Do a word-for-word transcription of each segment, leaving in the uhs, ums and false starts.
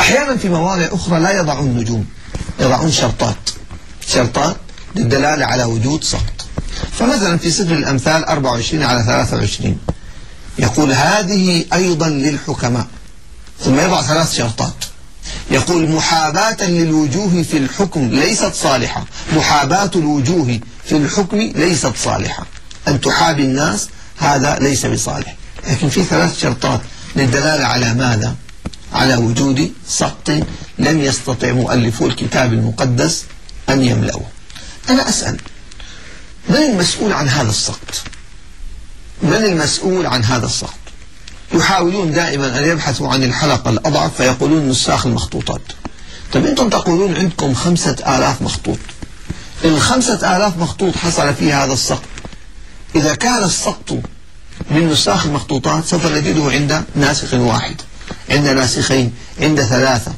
أحيانا في مواضع أخرى لا يضعون نجوم، يضعون شرطات شرطات للدلالة على وجود سقط. فمثلا في سفر الأمثال أربعة وعشرين على ثلاثة وعشرين يقول هذه أيضا للحكماء، ثم يضع ثلاث شرطات، يقول محاباة للوجوه في الحكم ليست صالحة، محاباة الوجوه في الحكم ليست صالحة، أن تحابي الناس هذا ليس بصالح. لكن في ثلاث شرطات للدلالة على ماذا؟ على وجود سقط لم يستطع مؤلفو الكتاب المقدس أن يملأوه. أنا أسأل، من المسؤول عن هذا السقط؟ من المسؤول عن هذا السقط؟ يحاولون دائما أن يبحثوا عن الحلقة الأضعف فيقولون نساخ المخطوطات. طيب أنتم تقولون عندكم خمسة آلاف مخطوط، الخمسة آلاف مخطوط حصل فيها هذا السقط، إذا كان السقط من نساخ المخطوطات سوف نجده عند ناسخ واحد، عند ناسخين، عند ثلاثة،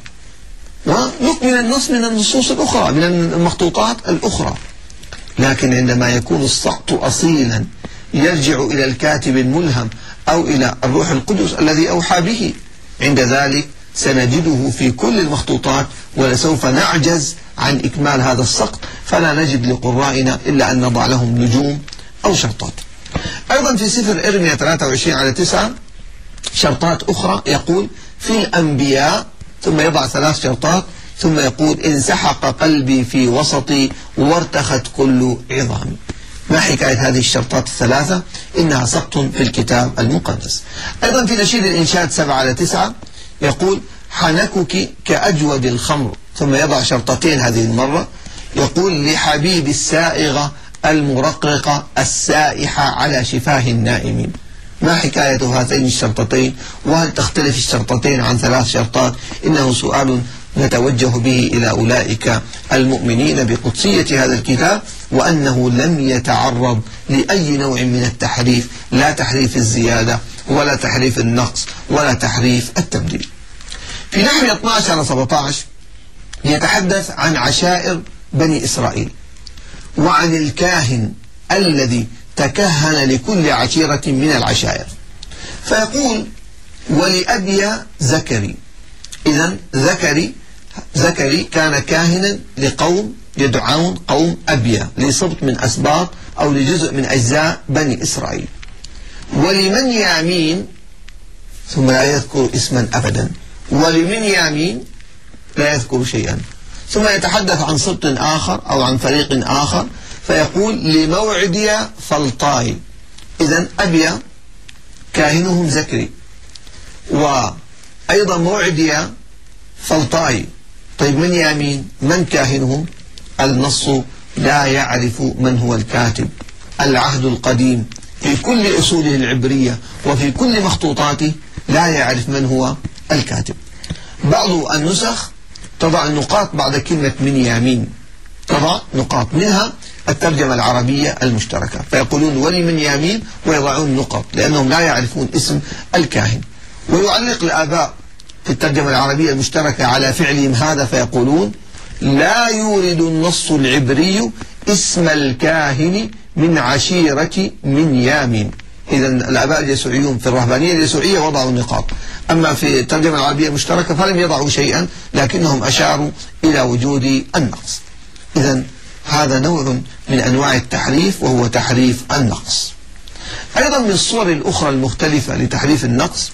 ونكمل النص من النصوص الأخرى من المخطوطات الأخرى. لكن عندما يكون السقط أصيلا يرجع إلى الكاتب الملهم أو إلى الروح القدس الذي أوحى به، عند ذلك سنجده في كل المخطوطات ولسوف نعجز عن إكمال هذا السقط، فلا نجد لقرائنا إلا أن نضع لهم نجوم أو شرطات. أيضا في سفر إرميا ثلاثة وعشرين على تسعة شرطات أخرى، يقول في الأنبياء، ثم يضع ثلاث شرطات، ثم يقول انسحق قلبي في وسطي وارتخت كل عظامي. ما حكاية هذه الشرطات الثلاثة؟ إنها سقط في الكتاب المقدس. أيضا في نشيد الإنشاد سبعة على تسعة يقول حنكك كأجود الخمر، ثم يضع شرطتين هذه المرة، يقول لحبيب السائغة المرققة السائحة على شفاه النائمين. ما حكاية هاتين الشرطتين؟ وهل تختلف الشرطتين عن ثلاث شرطات؟ إنه سؤال نتوجه به إلى أولئك المؤمنين بقدسية هذا الكتاب، وأنه لم يتعرض لأي نوع من التحريف، لا تحريف الزيادة ولا تحريف النقص ولا تحريف التبديل. في نحو اثني عشر على سبعة عشر يتحدث عن عشائر بني إسرائيل وعن الكاهن الذي تكهن لكل عشيرة من العشائر، فيقول ولأبي زكري. إذن ذكري زكري كان كاهنا لقوم يدعون قوم أبيا، لسبط من أسباط أو لجزء من أجزاء بني إسرائيل. ولمن يامين، ثم لا يذكر اسما أبدا، ولمن يامين لا يذكر شيئا، ثم يتحدث عن سبط آخر أو عن فريق آخر فيقول لموعدي فلطاي. إذن أبيا كاهنهم زكري، وأيضا موعدي فلطاي. طيب من يامين؟ من كاهنهم؟ النص لا يعرف من هو الكاتب. العهد القديم في كل أصوله العبرية وفي كل مخطوطاته لا يعرف من هو الكاتب. بعض النسخ تضع النقاط بعد كلمة من يامين، تضع نقاط، منها الترجمة العربية المشتركة، فيقولون ولمن يامين ويضعون نقط لأنهم لا يعرفون اسم الكاهن. ويعلق الآباء في الترجمة العربية المشتركة على فعلهم هذا فيقولون لا يورد النص العبري اسم الكاهن من عشيرة من يامين. إذا الآباء اليسوعيون في الرهبانية اليسوعية وضعوا النقاط، أما في الترجمة العربية المشتركة فلم يضعوا شيئا، لكنهم أشاروا إلى وجود النقص. إذا هذا نوع من أنواع التحريف وهو تحريف النقص. أيضا من الصور الأخرى المختلفة لتحريف النقص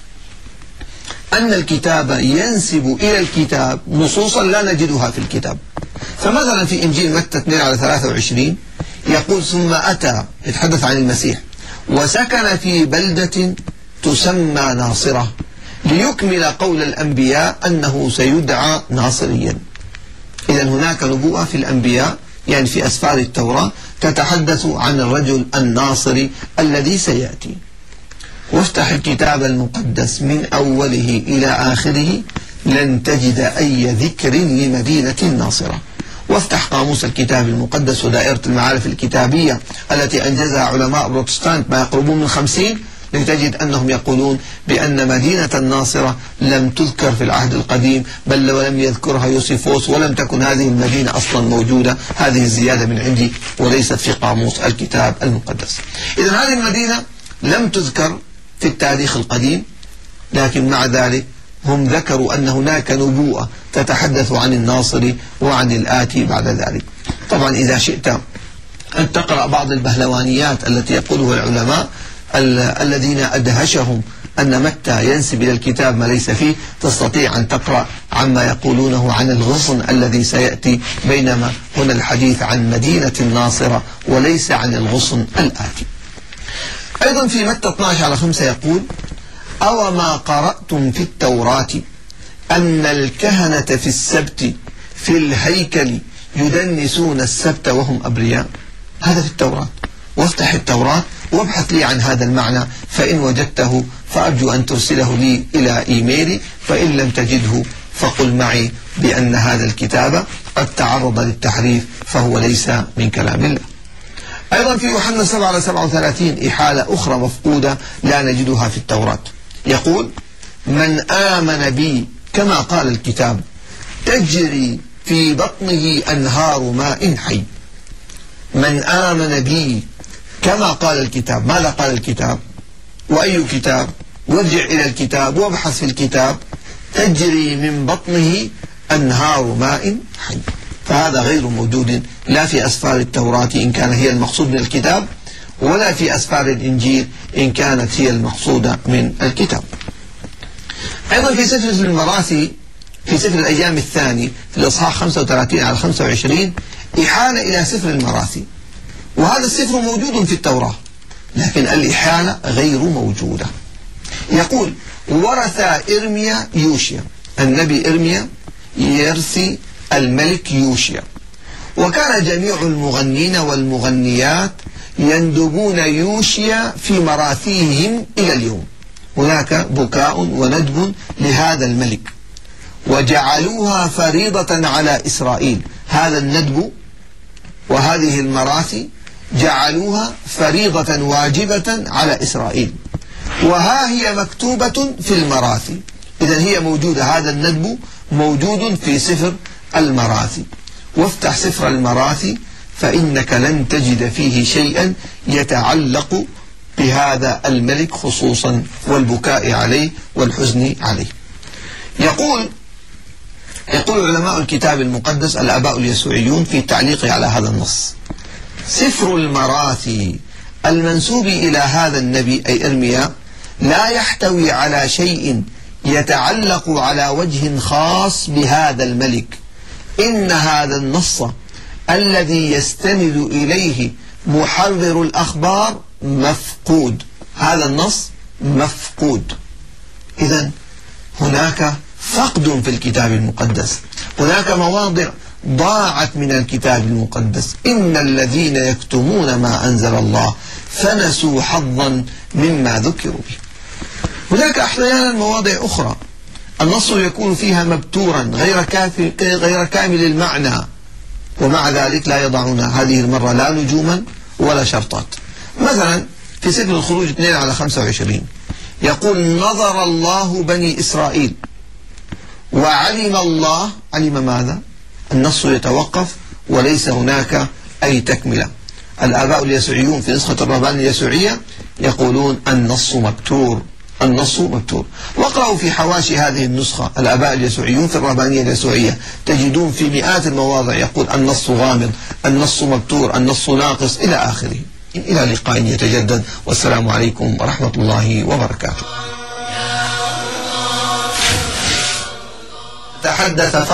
أن الكتاب ينسب إلى الكتاب نصوصا لا نجدها في الكتاب. فمثلا في إنجيل متى اثنين على ثلاثة وعشرين يقول ثم أتى، يتحدث عن المسيح، وسكن في بلدة تسمى ناصرة ليكمل قول الأنبياء أنه سيدعى ناصريا. إذا هناك نبوءة في الأنبياء، يعني في أسفار التوراة، تتحدث عن الرجل الناصري الذي سيأتي. وافتح الكتاب المقدس من أوله إلى آخره لن تجد أي ذكر لمدينة ناصرة. وافتح قاموس الكتاب المقدس ودائرة المعارف الكتابية التي أنجزها علماء بروتستانت ما يقربون من خمسين، لتجد أنهم يقولون بأن مدينة الناصرة لم تذكر في العهد القديم، بل ولم يذكرها يوسيفوس، ولم تكن هذه المدينة أصلا موجودة. هذه الزيادة من عندي وليست في قاموس الكتاب المقدس. إذن هذه المدينة لم تذكر في التاريخ القديم، لكن مع ذلك هم ذكروا أن هناك نبوءة تتحدث عن الناصر وعن الآتي بعد ذلك. طبعا إذا شئت أن تقرأ بعض البهلوانيات التي يقولها العلماء الذين أدهشهم أن متى ينسب إلى الكتاب ما ليس فيه، تستطيع أن تقرأ عما يقولونه عن الغصن الذي سيأتي، بينما هنا الحديث عن مدينة الناصرة وليس عن الغصن الآتي. أيضا في متى اثني عشر على خمسة يقول: أو ما قرأتم في التوراة أن الكهنة في السبت في الهيكل يدنسون السبت وهم أبرياء. هذا في التوراة، وافتح التوراة وابحث لي عن هذا المعنى، فإن وجدته فأرجو أن ترسله لي إلى إيميلي، فإن لم تجده فقل معي بأن هذا الكتاب قد تعرض للتحريف فهو ليس من كلام الله. أيضا في يوحنا سبعة على سبعة وثلاثين إحالة أخرى مفقودة لا نجدها في التوراة، يقول: من آمن بي كما قال الكتاب تجري في بطنه أنهار ماء حي. من آمن بي كما قال الكتاب. ماذا قال الكتاب؟ وأي كتاب؟ وارجع إلى الكتاب وابحث في الكتاب. تجري من بطنه أنهار ماء حي. فهذا غير موجود لا في أسفار التوراة إن كان هي المقصود من الكتاب، ولا في أسفار الإنجيل إن كانت هي المقصودة من الكتاب. أيضا في سفر المراثي في سفر الأيام الثاني في الإصحاح خمسة وثلاثين على خمسة وعشرين إحالة إلى سفر المراثي، وهذا السفر موجود في التوراة لكن الإحالة غير موجودة. يقول: ورث إرميا يوشيا. النبي إرميا يرثي الملك يوشيا، وكان جميع المغنين والمغنيات يندبون يوشيا في مراثيهم إلى اليوم. هناك بكاء وندب لهذا الملك، وجعلوها فريضة على إسرائيل. هذا الندب وهذه المراثي جعلوها فريضة واجبة على إسرائيل، وها هي مكتوبة في المراثي. إذن هي موجودة، هذا الندب موجود في سفر المراثي. وافتح سفر المراثي فإنك لن تجد فيه شيئا يتعلق بهذا الملك خصوصا، والبكاء عليه والحزن عليه. يقول يقول علماء الكتاب المقدس الآباء اليسوعيون في تعليقه على هذا النص: سفر المراثي المنسوب إلى هذا النبي أي إرميا لا يحتوي على شيء يتعلق على وجه خاص بهذا الملك. إن هذا النص الذي يستند إليه محرر الأخبار مفقود. هذا النص مفقود. إذن هناك فقد في الكتاب المقدس، هناك مواضع ضاعت من الكتاب المقدس. إن الذين يكتمون ما أنزل الله فنسوا حظا مما ذكروا به. هناك أحيانا مواضع أخرى النص يكون فيها مبتورا غير كافي غير كامل المعنى، ومع ذلك لا يضعون هذه المرة لا نجوما ولا شرطات. مثلا في سفر الخروج اثنين على خمسة وعشرين يقول: نظر الله بني إسرائيل وعلم الله. علم ماذا؟ النص يتوقف وليس هناك أي تكملة. الآباء اليسوعيون في نسخة الرهبان اليسوعية يقولون النص مبتور، النص مبتور. واقرأوا في حواشي هذه النسخة الآباء اليسوعيون في الرهبانية اليسوعية تجدون في مئات المواضع يقول النص غامض، النص مبتور، النص ناقص إلى آخره. إلى لقاء يتجدد، والسلام عليكم ورحمة الله وبركاته. تحدث